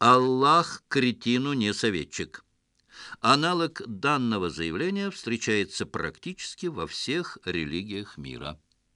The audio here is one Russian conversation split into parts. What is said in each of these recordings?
Аллах кретину не советчик. Аналог данного заявления встречается практически во всех религиях мира.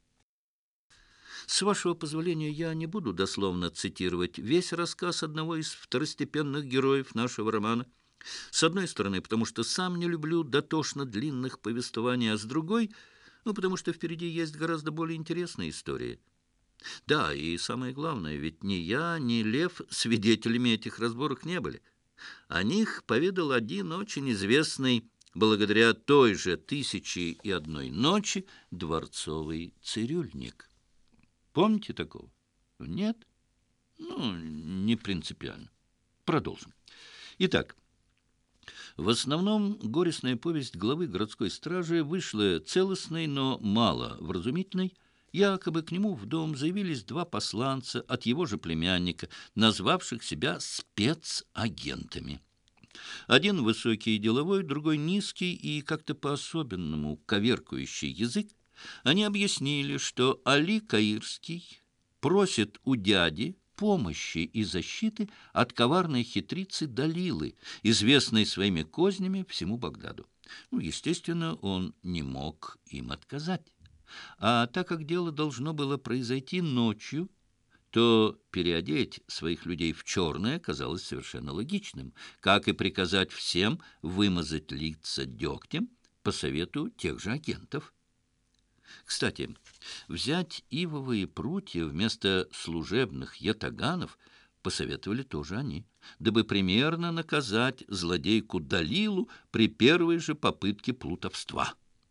С вашего позволения, я не буду дословно цитировать весь рассказ одного из второстепенных героев нашего романа. С одной стороны, потому что сам не люблю дотошно длинных повествований, а с другой, потому что впереди есть гораздо более интересные истории. Да, и самое главное, ведь ни я, ни Лев свидетелями этих разборок не были. О них поведал один очень известный, благодаря той же «Тысячи и одной ночи», дворцовый цирюльник. Помните такого? Нет? Не принципиально. Продолжим. Итак, в основном горестная повесть главы городской стражи вышла целостной, но мало вразумительной. Якобы к нему в дом заявились два посланца от его же племянника, назвавших себя спецагентами. Один высокий и деловой, другой низкий и как-то по-особенному коверкающий язык. Они объяснили, что Али Каирский просит у дяди помощи и защиты от коварной хитрицы Далилы, известной своими кознями всему Багдаду. Естественно, он не мог им отказать. А так как дело должно было произойти ночью, то переодеть своих людей в черное казалось совершенно логичным, как и приказать всем вымазать лица дегтем по совету тех же агентов. Кстати, взять ивовые прутья вместо служебных ятаганов посоветовали тоже они, дабы примерно наказать злодейку Далилу при первой же попытке плутовства.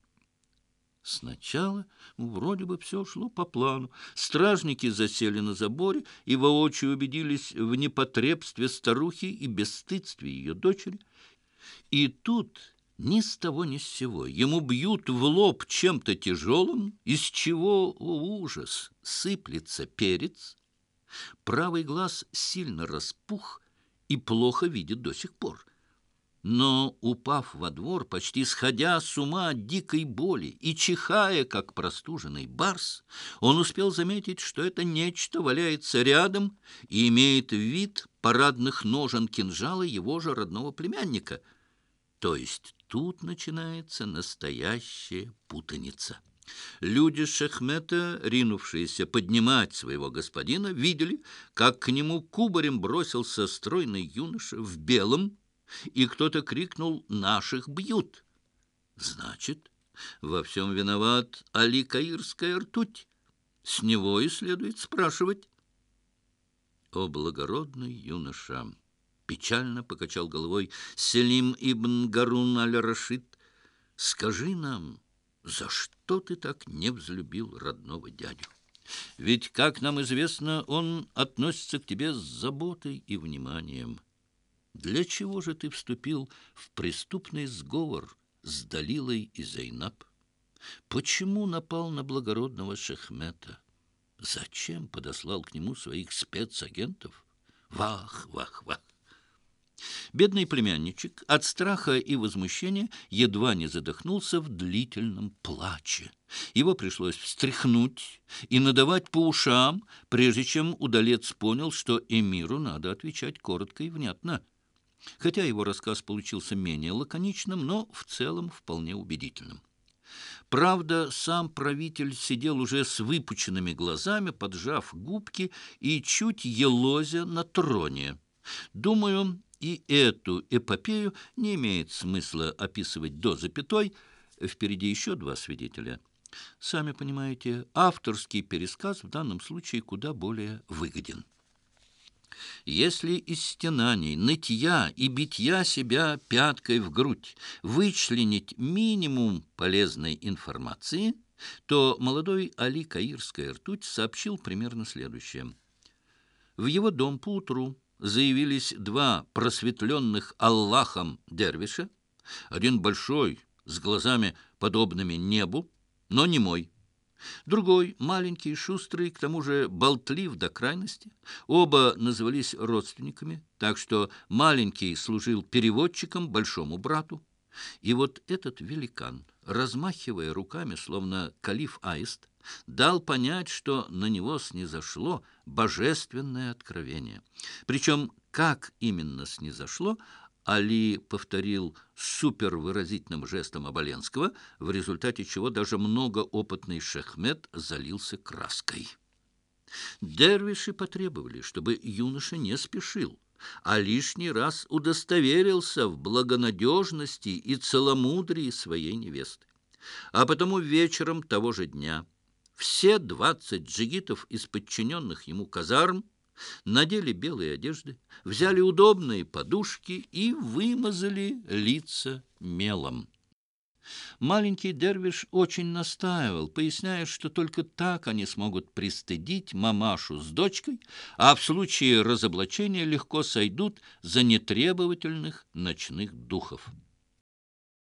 Сначала, вроде бы все шло по плану. Стражники засели на заборе и воочию убедились в непотребстве старухи и бесстыдстве ее дочери. И тут ни с того ни с сего ему бьют в лоб чем-то тяжелым, из чего, ужас, сыплется перец. Правый глаз сильно распух и плохо видит до сих пор. Но, упав во двор, почти сходя с ума от дикой боли и чихая, как простуженный барс, он успел заметить, что это нечто валяется рядом и имеет вид парадных ножен кинжала его же родного племянника. То есть тут начинается настоящая путаница. Люди Шехмета, ринувшиеся поднимать своего господина, видели, как к нему кубарем бросился стройный юноша в белом, и кто-то крикнул «Наших бьют!». Значит, во всем виноват Али Каирская ртуть. С него и следует спрашивать. О, благородный юноша! Печально покачал головой Селим ибн Гарун аль-Рашид. Скажи нам, за что ты так не взлюбил родного дядю? Ведь, как нам известно, он относится к тебе с заботой и вниманием. Для чего же ты вступил в преступный сговор с Далилой и Зейнаб? Почему напал на благородного Шехмета? Зачем подослал к нему своих спецагентов? Вах, вах, вах! Бедный племянничек от страха и возмущения едва не задохнулся в длительном плаче. Его пришлось встряхнуть и надавать по ушам, прежде чем удалец понял, что эмиру надо отвечать коротко и внятно. Хотя его рассказ получился менее лаконичным, но в целом вполне убедительным. Правда, сам правитель сидел уже с выпученными глазами, поджав губки и чуть елозя на троне. Думаю, и эту эпопею не имеет смысла описывать до запятой. Впереди еще два свидетеля. Сами понимаете, авторский пересказ в данном случае куда более выгоден. Если из стенаний, нытья и битья себя пяткой в грудь вычленить минимум полезной информации, то молодой Али Каирская ртуть сообщил примерно следующее. В его дом поутру заявились два просветленных Аллахом дервиша, один большой, с глазами, подобными небу, но немой. Другой, маленький, шустрый, к тому же болтлив до крайности. Оба назывались родственниками, так что маленький служил переводчиком большому брату. И вот этот великан, размахивая руками, словно калиф-аист, дал понять, что на него снизошло божественное откровение. Причем Как именно снизошло, Али повторил супервыразительным жестом Оболенского, в результате чего даже многоопытный Шехмет залился краской. Дервиши потребовали, чтобы юноша не спешил, а лишний раз удостоверился в благонадежности и целомудрии своей невесты. А потому вечером того же дня все 20 джигитов из подчиненных ему казарм надели белые одежды, взяли удобные подушки и вымазали лица мелом. Маленький дервиш очень настаивал, поясняя, что только так они смогут пристыдить мамашу с дочкой, а в случае разоблачения легко сойдут за нетребовательных ночных духов.